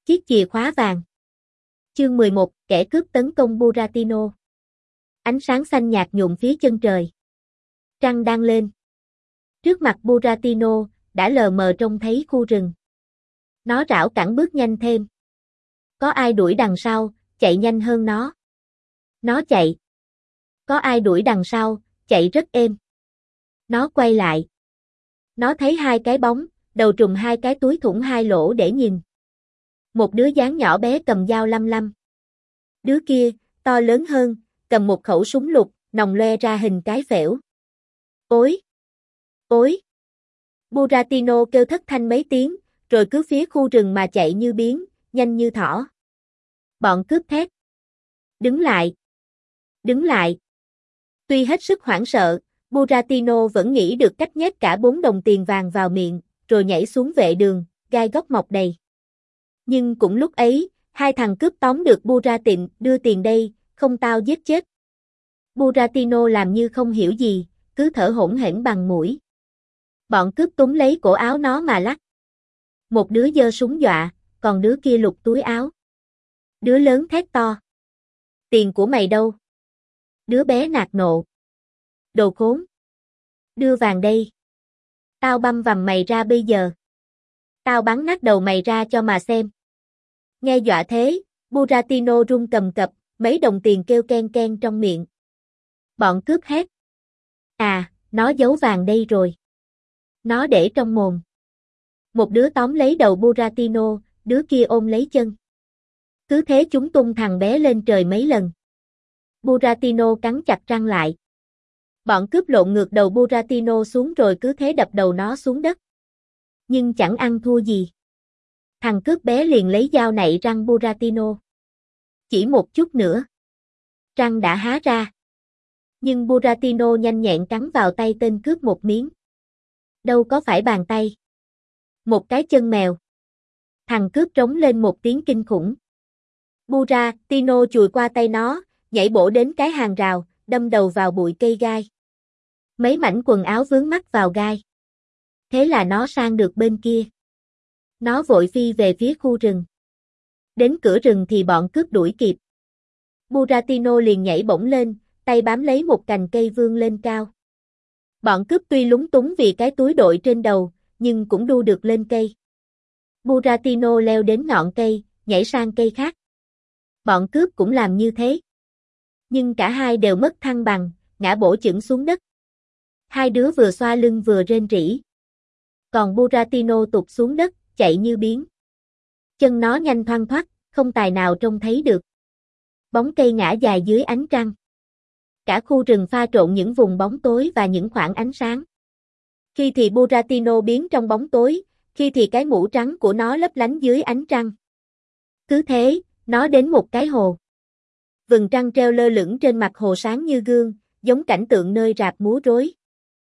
Chiếc chìa khóa vàng. Chương 11, kẻ cướp tấn công Buratino. Ánh sáng xanh nhạt nhuộm phía chân trời. Trăng đang lên. Trước mặt Buratino, đã lờ mờ trông thấy khu rừng. Nó rảo cẳng bước nhanh thêm. Có ai đuổi đằng sau, chạy nhanh hơn nó. Nó chạy. Có ai đuổi đằng sau, chạy rất êm. Nó quay lại. Nó thấy hai cái bóng, đầu trùm hai cái túi thủng hai lỗ để nhìn. Một đứa dáng nhỏ bé cầm dao lăm lăm. Đứa kia, to lớn hơn, cầm một khẩu súng lục, nòng loe ra hình cái phễu. Ối! Ối! Buratino kêu thất thanh mấy tiếng, rồi cứ phía khu rừng mà chạy như biến, nhanh như thỏ. Bọn cướp thét. Đứng lại! Đứng lại! Tuy hết sức hoảng sợ, Buratino vẫn nghĩ được cách nhét cả 4 đồng tiền vàng vào miệng, rồi nhảy xuống vệ đường, gai góc mọc đầy. Nhưng cũng lúc ấy, hai thằng cướp tóm được Buratino, đưa tiền đây, không tao giết chết. Buratino làm như không hiểu gì, cứ thở hổn hển bằng mũi. Bọn cướp túm lấy cổ áo nó mà lắc. Một đứa giơ súng dọa, còn đứa kia lục túi áo. Đứa lớn thét to. Tiền của mày đâu? Đứa bé nạt nộ. Đồ khốn. Đưa vàng đây. Tao băm vằm mày ra bây giờ. Tao bắn nát đầu mày ra cho mà xem. Nghe dọa thế, Buratino run cầm cập, mấy đồng tiền kêu ken ken trong miệng. Bọn cướp hét. À, nó giấu vàng đây rồi. Nó để trong mồm. Một đứa tóm lấy đầu Buratino, đứa kia ôm lấy chân. Cứ thế chúng tung thằng bé lên trời mấy lần. Buratino cắn chặt răng lại. Bọn cướp lộn ngược đầu Buratino xuống rồi cứ thế đập đầu nó xuống đất. Nhưng chẳng ăn thua gì. Thằng cướp bé liền lấy dao nạy răng Buratino. Chỉ một chút nữa. Răng đã há ra. Nhưng Buratino nhanh nhẹn cắn vào tay tên cướp một miếng. Đâu có phải bàn tay. Một cái chân mèo. Thằng cướp trống lên một tiếng kinh khủng. Buratino chùi qua tay nó, nhảy bổ đến cái hàng rào, đâm đầu vào bụi cây gai. Mấy mảnh quần áo vướng mắc vào gai. Thế là nó sang được bên kia. Nó vội phi về phía khu rừng. Đến cửa rừng thì bọn cướp đuổi kịp. Buratino liền nhảy bổng lên, tay bám lấy một cành cây vươn lên cao. Bọn cướp tuy lúng túng vì cái túi đội trên đầu, nhưng cũng đu được lên cây. Buratino leo đến ngọn cây, nhảy sang cây khác. Bọn cướp cũng làm như thế. Nhưng cả hai đều mất thăng bằng, ngã bổ chững xuống đất. Hai đứa vừa xoa lưng vừa rên rỉ. Còn Buratino tụt xuống đất, chạy như biến. Chân nó nhanh thoăn thoắt, không tài nào trông thấy được. Bóng cây ngã dài dưới ánh trăng. Cả khu rừng pha trộn những vùng bóng tối và những khoảng ánh sáng. Khi thì Buratino biến trong bóng tối, khi thì cái mũ trắng của nó lấp lánh dưới ánh trăng. Cứ thế, nó đến một cái hồ. Vầng trăng treo lơ lửng trên mặt hồ sáng như gương, giống cảnh tượng nơi rạp múa rối.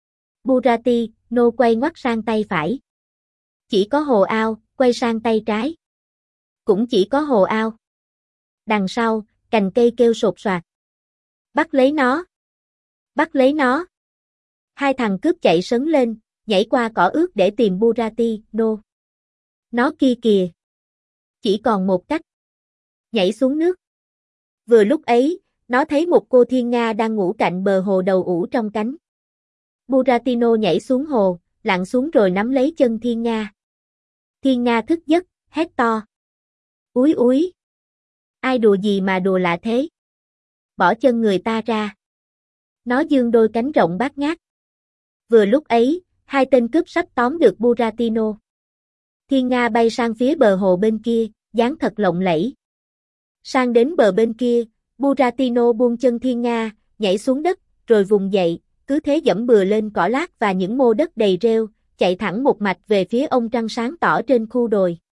Buratino quay ngoắt sang tay phải. Chỉ có hồ ao, quay sang tay trái. Cũng chỉ có hồ ao. Đằng sau, cành cây kêu sột soạt. Bắt lấy nó! Bắt lấy nó! Hai thằng cướp chạy sấn lên, nhảy qua cỏ ướt để tìm Buratino. Nó kia kìa! Chỉ còn một cách. Nhảy xuống nước. Vừa lúc ấy, nó thấy một cô thiên nga đang ngủ cạnh bờ hồ đầu ủ trong cánh. Buratino nhảy xuống hồ, lặn xuống rồi nắm lấy chân thiên nga. Thiên nga thức giấc, hét to. Úi úi! Ai đùa gì mà đùa lạ thế? Bỏ chân người ta ra. Nó giương đôi cánh rộng bát ngát. Vừa lúc ấy, hai tên cướp sắp tóm được Buratino. Thiên nga bay sang phía bờ hồ bên kia, dáng thật lộng lẫy. Sang đến bờ bên kia, Buratino buông chân thiên nga, nhảy xuống đất, rồi vùng dậy, cứ thế dẫm bừa lên cỏ lát và những mô đất đầy rêu, chạy thẳng một mạch về phía ông trăng sáng tỏ trên khu đồi.